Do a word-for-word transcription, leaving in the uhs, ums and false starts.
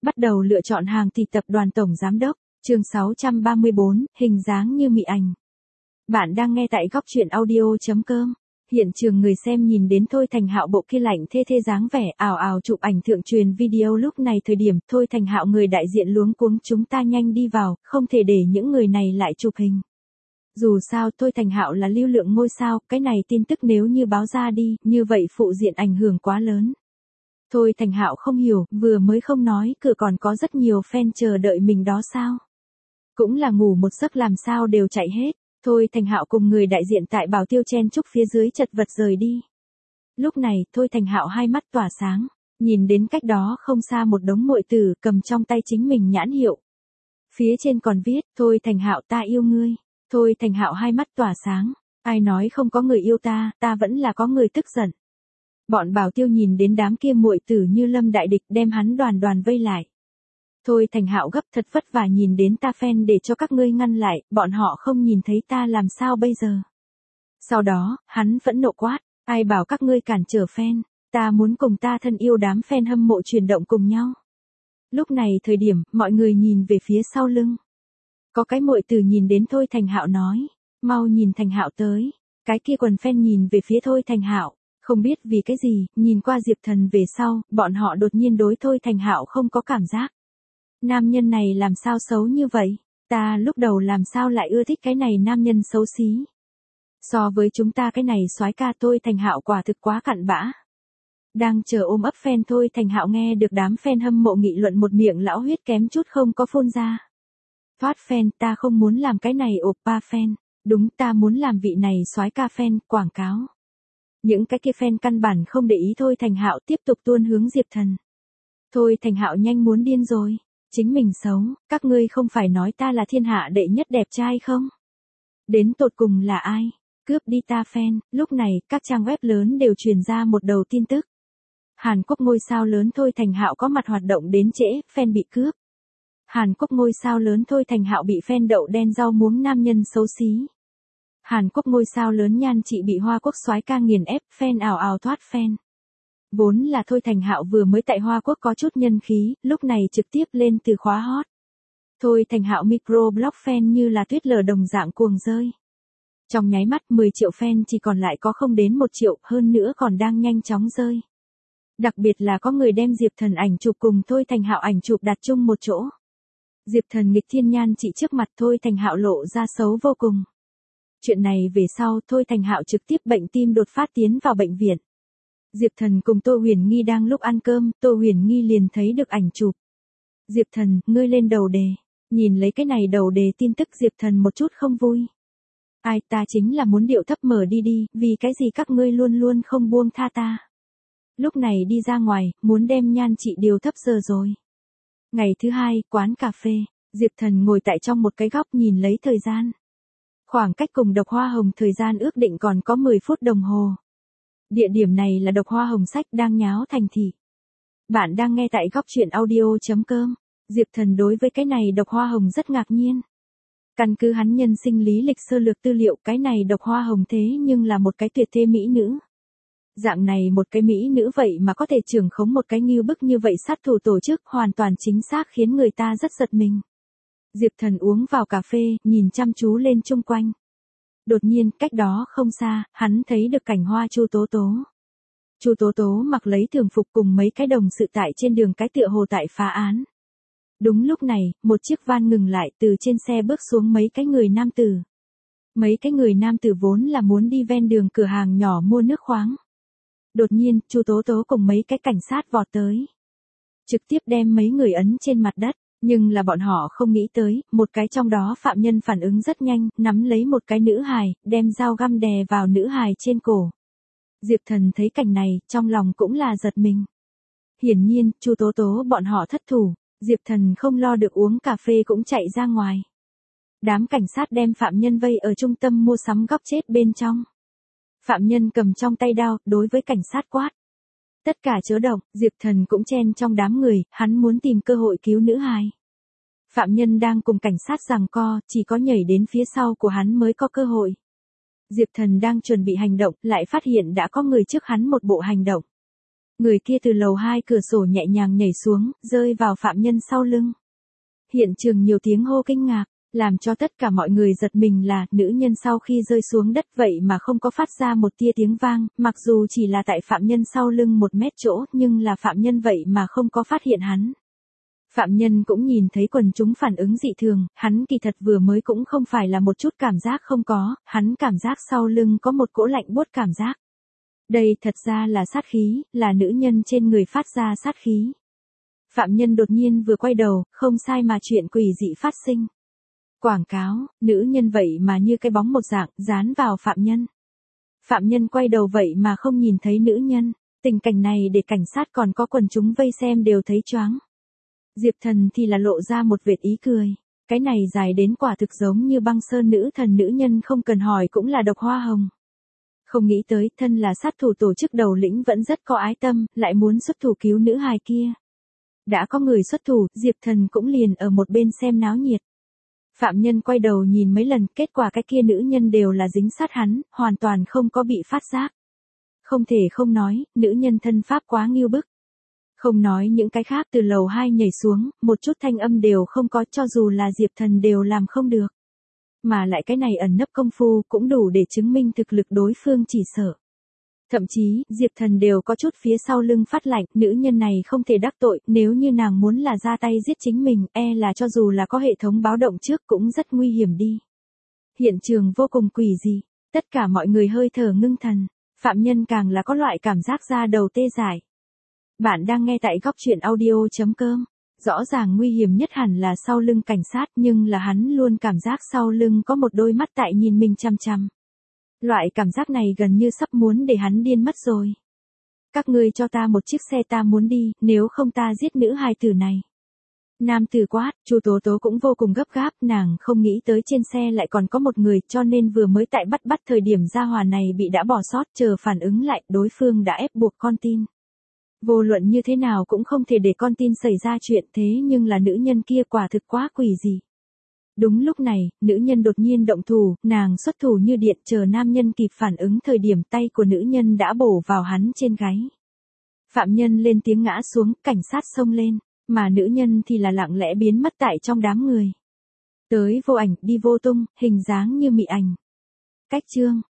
Bắt đầu lựa chọn hàng thì tập đoàn tổng giám đốc, chương sáu trăm ba mươi bốn, hình dáng như mị ảnh. Bạn đang nghe tại góc truyện audio.com. Hiện trường người xem nhìn đến Thôi Thành Hạo bộ kia lạnh thê thê dáng vẻ ào ào chụp ảnh thượng truyền video lúc này thời điểm Thôi Thành Hạo người đại diện luống cuống chúng ta nhanh đi vào, không thể để những người này lại chụp hình. Dù sao Thôi Thành Hạo là lưu lượng ngôi sao, cái này tin tức nếu như báo ra đi, như vậy phụ diện ảnh hưởng quá lớn. Thôi Thành Hạo không hiểu, vừa mới không nói, cửa còn có rất nhiều fan chờ đợi mình đó sao? Cũng là ngủ một giấc làm sao đều chạy hết. Thôi Thành Hạo cùng người đại diện tại Bảo Tiêu chen chúc phía dưới chật vật rời đi. Lúc này, Thôi Thành Hạo hai mắt tỏa sáng, nhìn đến cách đó không xa một đống muội tử cầm trong tay chính mình nhãn hiệu. Phía trên còn viết, Thôi Thành Hạo ta yêu ngươi. Thôi Thành Hạo hai mắt tỏa sáng, ai nói không có người yêu ta, ta vẫn là có người tức giận. Bọn Bảo Tiêu nhìn đến đám kia muội tử như lâm đại địch đem hắn đoàn đoàn vây lại. Thôi Thành Hạo gấp thật vất vả nhìn đến ta fan để cho các ngươi ngăn lại, bọn họ không nhìn thấy ta làm sao bây giờ. Sau đó, hắn phẫn nộ quát, ai bảo các ngươi cản trở fan, ta muốn cùng ta thân yêu đám fan hâm mộ chuyển động cùng nhau. Lúc này thời điểm, mọi người nhìn về phía sau lưng. Có cái muội tử nhìn đến Thôi Thành Hạo nói, mau nhìn Thành Hạo tới, cái kia quần fan nhìn về phía Thôi Thành Hạo. Không biết vì cái gì, nhìn qua Diệp Thần về sau, bọn họ đột nhiên đối Thôi Thành Hạo không có cảm giác. Nam nhân này làm sao xấu như vậy? Ta lúc đầu làm sao lại ưa thích cái này nam nhân xấu xí? So với chúng ta cái này soái ca Thôi Thành Hạo quả thực quá cặn bã. Đang chờ ôm ấp fan Thôi Thành Hạo nghe được đám fan hâm mộ nghị luận một miệng lão huyết kém chút không có phun ra. Thoát fan, ta không muốn làm cái này oppa fan, đúng ta muốn làm vị này soái ca fan, quảng cáo. Những cái kia fan căn bản không để ý Thôi Thành Hạo tiếp tục tuôn hướng Diệp Thần. Thôi Thành Hạo nhanh muốn điên rồi, chính mình xấu, các ngươi không phải nói ta là thiên hạ đệ nhất đẹp trai không? Đến tột cùng là ai? Cướp đi ta fan, lúc này các trang web lớn đều truyền ra một đầu tin tức. Hàn Quốc ngôi sao lớn Thôi Thành Hạo có mặt hoạt động đến trễ, fan bị cướp. Hàn Quốc ngôi sao lớn Thôi Thành Hạo bị fan đậu đen rau muống nam nhân xấu xí. Hàn Quốc ngôi sao lớn Nhan Trị bị Hoa Quốc soái ca nghiền ép, fan ào ào thoát fan. Vốn là Thôi Thành Hạo vừa mới tại Hoa Quốc có chút nhân khí, lúc này trực tiếp lên từ khóa hot. Thôi Thành Hạo microblog fan như là tuyết lở đồng dạng cuồng rơi. Trong nháy mắt mười triệu fan chỉ còn lại có không đến một triệu, hơn nữa còn đang nhanh chóng rơi. Đặc biệt là có người đem Diệp Thần ảnh chụp cùng Thôi Thành Hạo ảnh chụp đặt chung một chỗ. Diệp Thần nghịch thiên Nhan Trị trước mặt Thôi Thành Hạo lộ ra xấu vô cùng. Chuyện này về sau Thôi Thành Hạo trực tiếp bệnh tim đột phát tiến vào bệnh viện. Diệp Thần cùng Tô Huyền Nghi đang lúc ăn cơm, Tô Huyền Nghi liền thấy được ảnh chụp. Diệp Thần, ngươi lên đầu đề. Nhìn lấy cái này đầu đề tin tức Diệp Thần một chút không vui. Ai ta chính là muốn điệu thấp mở đi đi, vì cái gì các ngươi luôn luôn không buông tha ta. Lúc này đi ra ngoài, muốn đem Nhan Trị điều thấp giờ rồi. Ngày thứ hai, quán cà phê, Diệp Thần ngồi tại trong một cái góc nhìn lấy thời gian. Khoảng cách cùng Độc Hoa Hồng thời gian ước định còn có mười phút đồng hồ. Địa điểm này là Độc Hoa Hồng sách đang nháo thành thị. Bạn đang nghe tại góc truyện audio.com. Diệp Thần đối với cái này Độc Hoa Hồng rất ngạc nhiên. Căn cứ hắn nhân sinh lý lịch sơ lược tư liệu cái này Độc Hoa Hồng thế nhưng là một cái tuyệt thế mỹ nữ. Dạng này một cái mỹ nữ vậy mà có thể trưởng khống một cái nghiêu bức như vậy sát thủ tổ chức hoàn toàn chính xác khiến người ta rất giật mình. Diệp Thần uống vào cà phê, nhìn chăm chú lên chung quanh. Đột nhiên, cách đó không xa, hắn thấy được cảnh hoa Chu Tố Tố. Chu Tố Tố mặc lấy thường phục cùng mấy cái đồng sự tại trên đường cái tựa hồ tại phá án. Đúng lúc này, một chiếc van ngừng lại, từ trên xe bước xuống mấy cái người nam tử. Mấy cái người nam tử vốn là muốn đi ven đường cửa hàng nhỏ mua nước khoáng. Đột nhiên, Chu Tố Tố cùng mấy cái cảnh sát vọt tới. Trực tiếp đem mấy người ấn trên mặt đất. Nhưng là bọn họ không nghĩ tới, một cái trong đó phạm nhân phản ứng rất nhanh, nắm lấy một cái nữ hài, đem dao găm đè vào nữ hài trên cổ. Diệp Thần thấy cảnh này, trong lòng cũng là giật mình. Hiển nhiên, Chu Tố Tố bọn họ thất thủ, Diệp Thần không lo được uống cà phê cũng chạy ra ngoài. Đám cảnh sát đem phạm nhân vây ở trung tâm mua sắm góc chết bên trong. Phạm nhân cầm trong tay đao, đối với cảnh sát quát. Tất cả chớ động, Diệp Thần cũng chen trong đám người, hắn muốn tìm cơ hội cứu nữ hài. Phạm nhân đang cùng cảnh sát giằng co, chỉ có nhảy đến phía sau của hắn mới có cơ hội. Diệp Thần đang chuẩn bị hành động, lại phát hiện đã có người trước hắn một bộ hành động. Người kia từ lầu hai cửa sổ nhẹ nhàng nhảy xuống, rơi vào phạm nhân sau lưng. Hiện trường nhiều tiếng hô kinh ngạc, làm cho tất cả mọi người giật mình là nữ nhân sau khi rơi xuống đất vậy mà không có phát ra một tia tiếng vang, mặc dù chỉ là tại phạm nhân sau lưng một mét chỗ nhưng là phạm nhân vậy mà không có phát hiện hắn. Phạm nhân cũng nhìn thấy quần chúng phản ứng dị thường, hắn kỳ thật vừa mới cũng không phải là một chút cảm giác không có, hắn cảm giác sau lưng có một cỗ lạnh buốt cảm giác. Đây thật ra là sát khí, là nữ nhân trên người phát ra sát khí. Phạm nhân đột nhiên vừa quay đầu, không sai mà chuyện quỷ dị phát sinh. Quảng cáo, nữ nhân vậy mà như cái bóng một dạng, dán vào phạm nhân. Phạm nhân quay đầu vậy mà không nhìn thấy nữ nhân, tình cảnh này để cảnh sát còn có quần chúng vây xem đều thấy choáng. Diệp Thần thì là lộ ra một vệt ý cười, cái này dài đến quả thực giống như băng sơn nữ thần, nữ nhân không cần hỏi cũng là độc hoa hồng. Không nghĩ tới thân là sát thủ tổ chức đầu lĩnh vẫn rất có ái tâm, lại muốn xuất thủ cứu nữ hài kia. Đã có người xuất thủ, Diệp Thần cũng liền ở một bên xem náo nhiệt. Phạm nhân quay đầu nhìn mấy lần, kết quả cái kia nữ nhân đều là dính sát hắn, hoàn toàn không có bị phát giác. Không thể không nói, nữ nhân thân pháp quá nghiêu bức. Không nói những cái khác, từ lầu hai nhảy xuống, một chút thanh âm đều không có, cho dù là Diệp Thần đều làm không được. Mà lại cái này ẩn nấp công phu cũng đủ để chứng minh thực lực đối phương chỉ sợ. Thậm chí, Diệp Thần đều có chút phía sau lưng phát lạnh, nữ nhân này không thể đắc tội, nếu như nàng muốn là ra tay giết chính mình, e là cho dù là có hệ thống báo động trước cũng rất nguy hiểm đi. Hiện trường vô cùng quỷ dị, tất cả mọi người hơi thở ngưng thần, phạm nhân càng là có loại cảm giác da đầu tê dại. Bạn đang nghe tại góc truyện audio chấm com. Rõ ràng nguy hiểm nhất hẳn là sau lưng cảnh sát, nhưng là hắn luôn cảm giác sau lưng có một đôi mắt tại nhìn mình chằm chằm. Loại cảm giác này gần như sắp muốn để hắn điên mất rồi. Các ngươi cho ta một chiếc xe, ta muốn đi, nếu không ta giết nữ hài tử này. Nam tử quát, Chu Tố Tố cũng vô cùng gấp gáp, nàng không nghĩ tới trên xe lại còn có một người, cho nên vừa mới tại bắt bắt thời điểm gia hỏa này bị đã bỏ sót, chờ phản ứng lại, đối phương đã ép buộc con tin. Vô luận như thế nào cũng không thể để con tin xảy ra chuyện, thế nhưng là nữ nhân kia quả thực quá quỷ dị. Đúng lúc này, nữ nhân đột nhiên động thủ, nàng xuất thủ như điện, chờ nam nhân kịp phản ứng thời điểm tay của nữ nhân đã bổ vào hắn trên gáy. Phạm nhân lên tiếng ngã xuống, cảnh sát xông lên, mà nữ nhân thì là lặng lẽ biến mất tại trong đám người. Tới vô ảnh, đi vô tung, hình dáng như mị ảnh. Cách chương